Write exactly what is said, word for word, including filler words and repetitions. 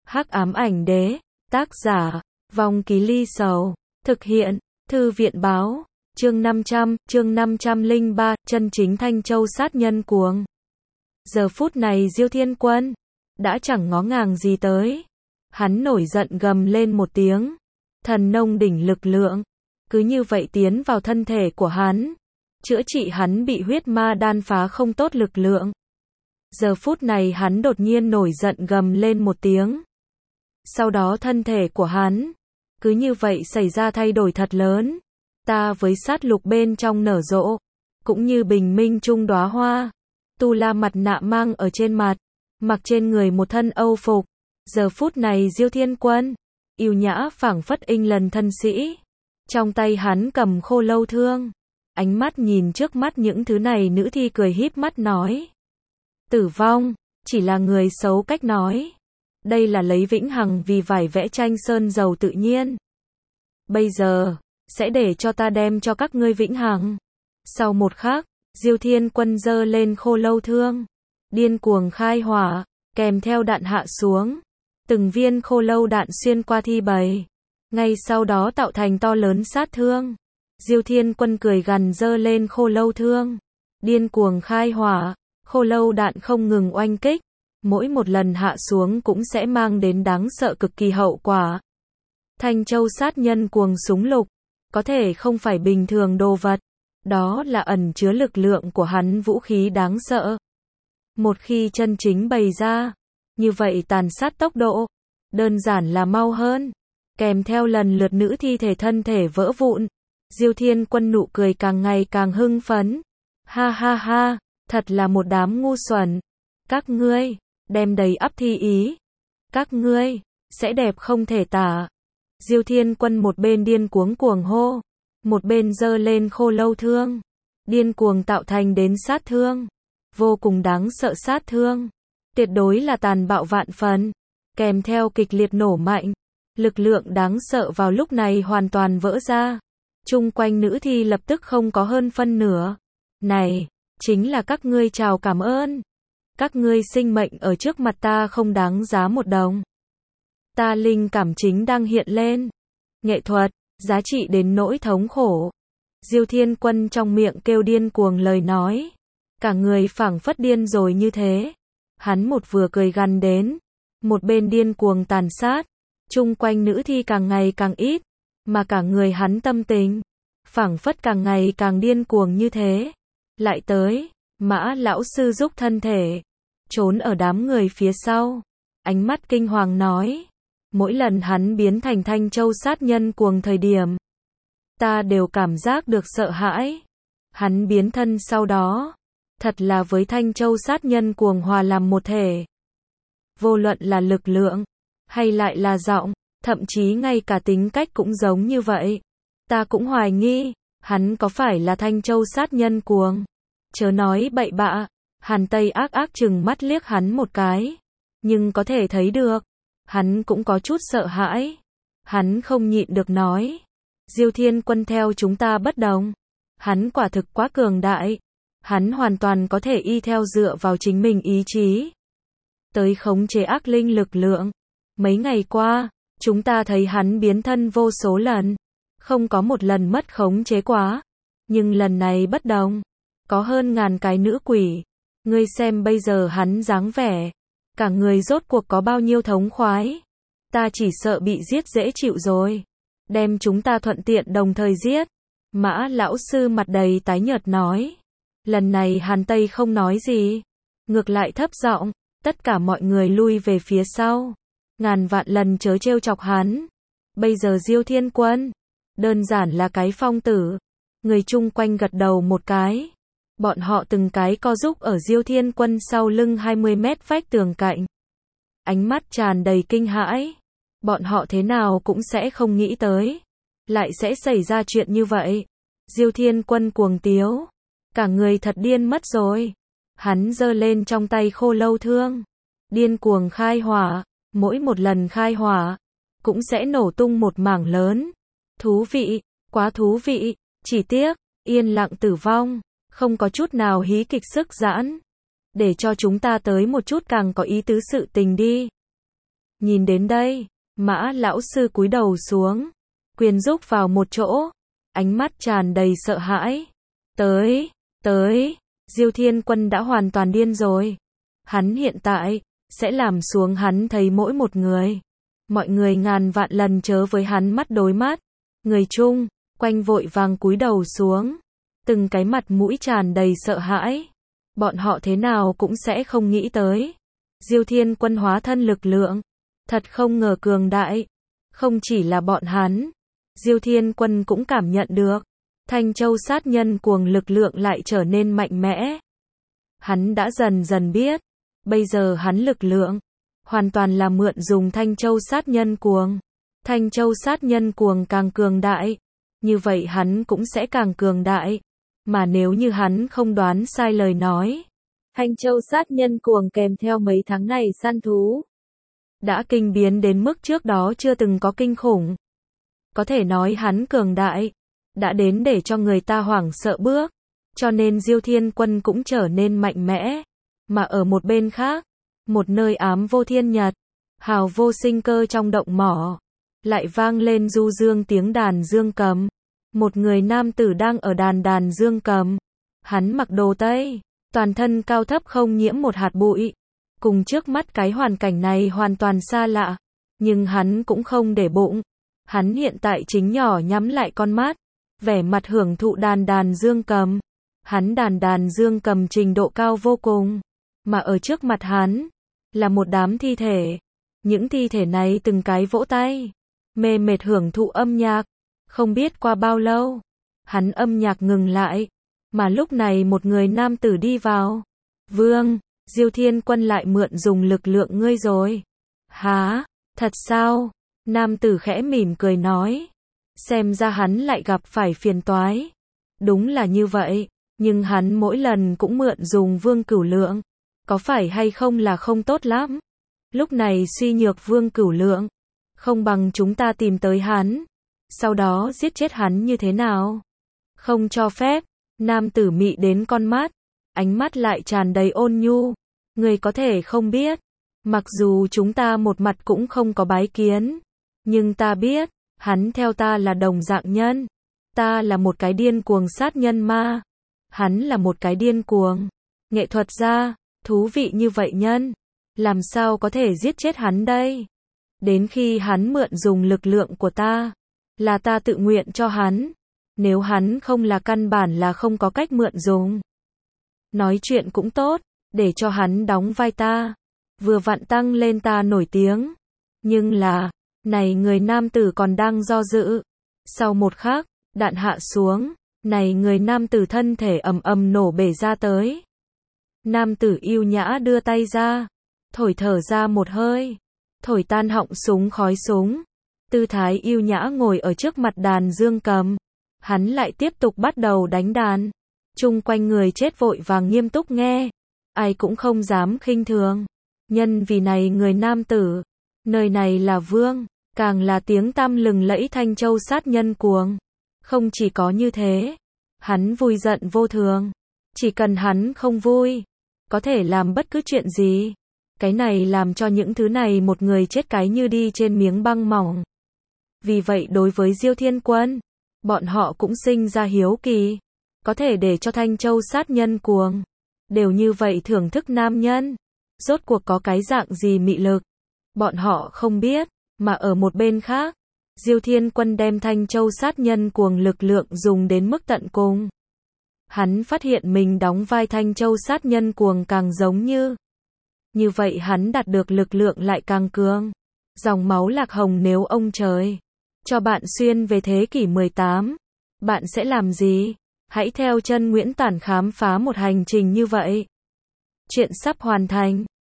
Hắc ám ảnh đế, tác giả, Vong Ký Ly Sầu, thực hiện, Thư viện báo, chương năm trăm, chương năm trăm lẻ ba, chân chính Thanh Châu sát nhân cuồng. Giờ phút này Diêu Thiên Quân, đã chẳng ngó ngàng gì tới. Hắn nổi giận gầm lên một tiếng, thần nông đỉnh lực lượng, cứ như vậy tiến vào thân thể của hắn, chữa trị hắn bị huyết ma đan phá không tốt lực lượng. Giờ phút này hắn đột nhiên nổi giận gầm lên một tiếng. Sau đó thân thể của hắn, cứ như vậy xảy ra thay đổi thật lớn. Ta với sát lục bên trong nở rộ, cũng như bình minh trung đóa hoa. Tu La mặt nạ mang ở trên mặt, mặc trên người một thân âu phục. Giờ phút này Diêu Thiên Quân, yêu nhã phảng phất inh lần thân sĩ. Trong tay hắn cầm khô lâu thương, ánh mắt nhìn trước mắt những thứ này nữ thi cười híp mắt nói. Tử vong, chỉ là người xấu cách nói. Đây là lấy vĩnh hằng vì vải vẽ tranh sơn dầu tự nhiên. Bây giờ, sẽ để cho ta đem cho các ngươi vĩnh hằng. Sau một khắc, Diêu Thiên Quân giơ lên khô lâu thương, điên cuồng khai hỏa, kèm theo đạn hạ xuống. Từng viên khô lâu đạn xuyên qua thi bầy, ngay sau đó tạo thành to lớn sát thương. Diêu Thiên Quân cười gằn giơ lên khô lâu thương, điên cuồng khai hỏa, khô lâu đạn không ngừng oanh kích, mỗi một lần hạ xuống cũng sẽ mang đến đáng sợ cực kỳ hậu quả. Thanh Châu sát nhân cuồng súng lục, có thể không phải bình thường đồ vật, đó là ẩn chứa lực lượng của hắn vũ khí đáng sợ. Một khi chân chính bày ra, như vậy tàn sát tốc độ, đơn giản là mau hơn, kèm theo lần lượt nữ thi thể thân thể vỡ vụn. Diêu Thiên Quân nụ cười càng ngày càng hưng phấn. Ha ha ha, thật là một đám ngu xuẩn. Các ngươi, đem đầy ắp thi ý. Các ngươi, sẽ đẹp không thể tả. Diêu Thiên Quân một bên điên cuống cuồng hô, một bên giơ lên khô lâu thương, điên cuồng tạo thành đến sát thương, vô cùng đáng sợ sát thương, tuyệt đối là tàn bạo vạn phần, kèm theo kịch liệt nổ mạnh, lực lượng đáng sợ vào lúc này hoàn toàn vỡ ra. Chung quanh nữ thi lập tức không có hơn phân nửa. Này, chính là các ngươi chào cảm ơn. Các ngươi sinh mệnh ở trước mặt ta không đáng giá một đồng. Ta linh cảm chính đang hiện lên. Nghệ thuật, giá trị đến nỗi thống khổ. Diêu Thiên Quân trong miệng kêu điên cuồng lời nói. Cả người phảng phất điên rồi như thế. Hắn một vừa cười gằn đến, một bên điên cuồng tàn sát. Chung quanh nữ thi càng ngày càng ít, mà cả người hắn tâm tình, phảng phất càng ngày càng điên cuồng như thế. Lại tới, Mã lão sư giúp thân thể, trốn ở đám người phía sau. Ánh mắt kinh hoàng nói. Mỗi lần hắn biến thành Thanh Châu sát nhân cuồng thời điểm, ta đều cảm giác được sợ hãi. Hắn biến thân sau đó, thật là với Thanh Châu sát nhân cuồng hòa làm một thể. Vô luận là lực lượng, hay lại là giọng, thậm chí ngay cả tính cách cũng giống như vậy. Ta cũng hoài nghi, hắn có phải là Thanh Châu sát nhân cuồng. Chớ nói bậy bạ. Hàn Tây ác ác chừng mắt liếc hắn một cái, nhưng có thể thấy được, hắn cũng có chút sợ hãi. Hắn không nhịn được nói. Diêu Thiên Quân theo chúng ta bất đồng. Hắn quả thực quá cường đại. Hắn hoàn toàn có thể y theo dựa vào chính mình ý chí tới khống chế ác linh lực lượng. Mấy ngày qua, chúng ta thấy hắn biến thân vô số lần, không có một lần mất khống chế quá. Nhưng lần này bất đồng, có hơn ngàn cái nữ quỷ. Ngươi xem bây giờ hắn dáng vẻ, cả người rốt cuộc có bao nhiêu thống khoái. Ta chỉ sợ bị giết dễ chịu rồi. Đem chúng ta thuận tiện đồng thời giết. Mã lão sư mặt đầy tái nhợt nói. Lần này Hàn Tây không nói gì, ngược lại thấp giọng, tất cả mọi người lui về phía sau. Ngàn vạn lần chớ trêu chọc hắn. Bây giờ Diêu Thiên Quân, đơn giản là cái phong tử. Người chung quanh gật đầu một cái. Bọn họ từng cái co giúp ở Diêu Thiên Quân sau lưng hai mươi mét vách tường cạnh. Ánh mắt tràn đầy kinh hãi. Bọn họ thế nào cũng sẽ không nghĩ tới, lại sẽ xảy ra chuyện như vậy. Diêu Thiên Quân cuồng tiếu, cả người thật điên mất rồi. Hắn giơ lên trong tay khô lâu thương, điên cuồng khai hỏa, mỗi một lần khai hỏa, cũng sẽ nổ tung một mảng lớn. Thú vị, quá thú vị, chỉ tiếc, yên lặng tử vong, không có chút nào hí kịch sức giãn. Để cho chúng ta tới một chút càng có ý tứ sự tình đi. Nhìn đến đây, Mã lão sư cúi đầu xuống, quyền rúc vào một chỗ, ánh mắt tràn đầy sợ hãi. Tới, tới, Diêu Thiên Quân đã hoàn toàn điên rồi. Hắn hiện tại sẽ làm xuống hắn thấy mỗi một người. Mọi người ngàn vạn lần chớ với hắn mắt đối mắt. Người chung quanh vội vàng cúi đầu xuống, từng cái mặt mũi tràn đầy sợ hãi. Bọn họ thế nào cũng sẽ không nghĩ tới, Diêu Thiên Quân hóa thân lực lượng, thật không ngờ cường đại. Không chỉ là bọn hắn, Diêu Thiên Quân cũng cảm nhận được, Thanh Châu sát nhân cuồng lực lượng lại trở nên mạnh mẽ. Hắn đã dần dần biết, bây giờ hắn lực lượng hoàn toàn là mượn dùng Thanh Châu sát nhân cuồng. Thanh Châu sát nhân cuồng càng cường đại, như vậy hắn cũng sẽ càng cường đại. Mà nếu như hắn không đoán sai lời nói, Thanh Châu sát nhân cuồng kèm theo mấy tháng này săn thú, đã kinh biến đến mức trước đó chưa từng có kinh khủng. Có thể nói hắn cường đại, đã đến để cho người ta hoảng sợ bước, cho nên Diêu Thiên Quân cũng trở nên mạnh mẽ. Mà ở một bên khác, một nơi ám vô thiên nhật, hào vô sinh cơ trong động mỏ, lại vang lên du dương tiếng đàn dương cầm. Một người nam tử đang ở đàn đàn dương cầm. Hắn mặc đồ tây, toàn thân cao thấp không nhiễm một hạt bụi. Cùng trước mắt cái hoàn cảnh này hoàn toàn xa lạ, nhưng hắn cũng không để bụng. Hắn hiện tại chính nhỏ nhắm lại con mắt, vẻ mặt hưởng thụ đàn đàn dương cầm. Hắn đàn đàn dương cầm trình độ cao vô cùng, mà ở trước mặt hắn là một đám thi thể. Những thi thể này từng cái vỗ tay, mê mệt hưởng thụ âm nhạc. Không biết qua bao lâu, hắn âm nhạc ngừng lại, mà lúc này một người nam tử đi vào. Vương, Diêu Thiên Quân lại mượn dùng lực lượng ngươi rồi. Hả, thật sao? Nam tử khẽ mỉm cười nói. Xem ra hắn lại gặp phải phiền toái. Đúng là như vậy, nhưng hắn mỗi lần cũng mượn dùng Vương Cửu Lượng. Có phải hay không là không tốt lắm? Lúc này suy nhược Vương Cửu Lượng, không bằng chúng ta tìm tới hắn, sau đó giết chết hắn như thế nào? Không cho phép. Nam tử mị đến con mắt, ánh mắt lại tràn đầy ôn nhu. Người có thể không biết, mặc dù chúng ta một mặt cũng không có bái kiến, nhưng ta biết, hắn theo ta là đồng dạng nhân. Ta là một cái điên cuồng sát nhân ma, hắn là một cái điên cuồng nghệ thuật gia. Thú vị như vậy nhân, làm sao có thể giết chết hắn đây? Đến khi hắn mượn dùng lực lượng của ta, là ta tự nguyện cho hắn. Nếu hắn không là căn bản là không có cách mượn dùng. Nói chuyện cũng tốt, để cho hắn đóng vai ta, vừa vặn tăng lên ta nổi tiếng. Nhưng là, này người nam tử còn đang do dự. Sau một khắc, đạn hạ xuống, này người nam tử thân thể ầm ầm nổ bể ra tới. Nam tử yêu nhã đưa tay ra, thổi thở ra một hơi, thổi tan họng súng khói súng. Tư thái yêu nhã ngồi ở trước mặt đàn dương cầm. Hắn lại tiếp tục bắt đầu đánh đàn. Chung quanh người chết vội vàng nghiêm túc nghe. Ai cũng không dám khinh thường. Nhân vì này người nam tử, nơi này là vương, càng là tiếng tăm lừng lẫy Thanh Châu sát nhân cuồng. Không chỉ có như thế, hắn vui giận vô thường. Chỉ cần hắn không vui, có thể làm bất cứ chuyện gì. Cái này làm cho những thứ này một người chết cái như đi trên miếng băng mỏng. Vì vậy đối với Diêu Thiên Quân, bọn họ cũng sinh ra hiếu kỳ. Có thể để cho Thanh Châu sát nhân cuồng đều như vậy thưởng thức nam nhân, rốt cuộc có cái dạng gì mị lực. Bọn họ không biết, mà ở một bên khác, Diêu Thiên Quân đem Thanh Châu sát nhân cuồng lực lượng dùng đến mức tận cùng. Hắn phát hiện mình đóng vai Thanh Châu sát nhân cuồng càng giống như. Như vậy hắn đạt được lực lượng lại càng cường. Dòng máu lạc hồng nếu ông trời cho bạn xuyên về thế kỷ mười tám, bạn sẽ làm gì? Hãy theo chân Nguyễn Tản khám phá một hành trình như vậy. Chuyện sắp hoàn thành.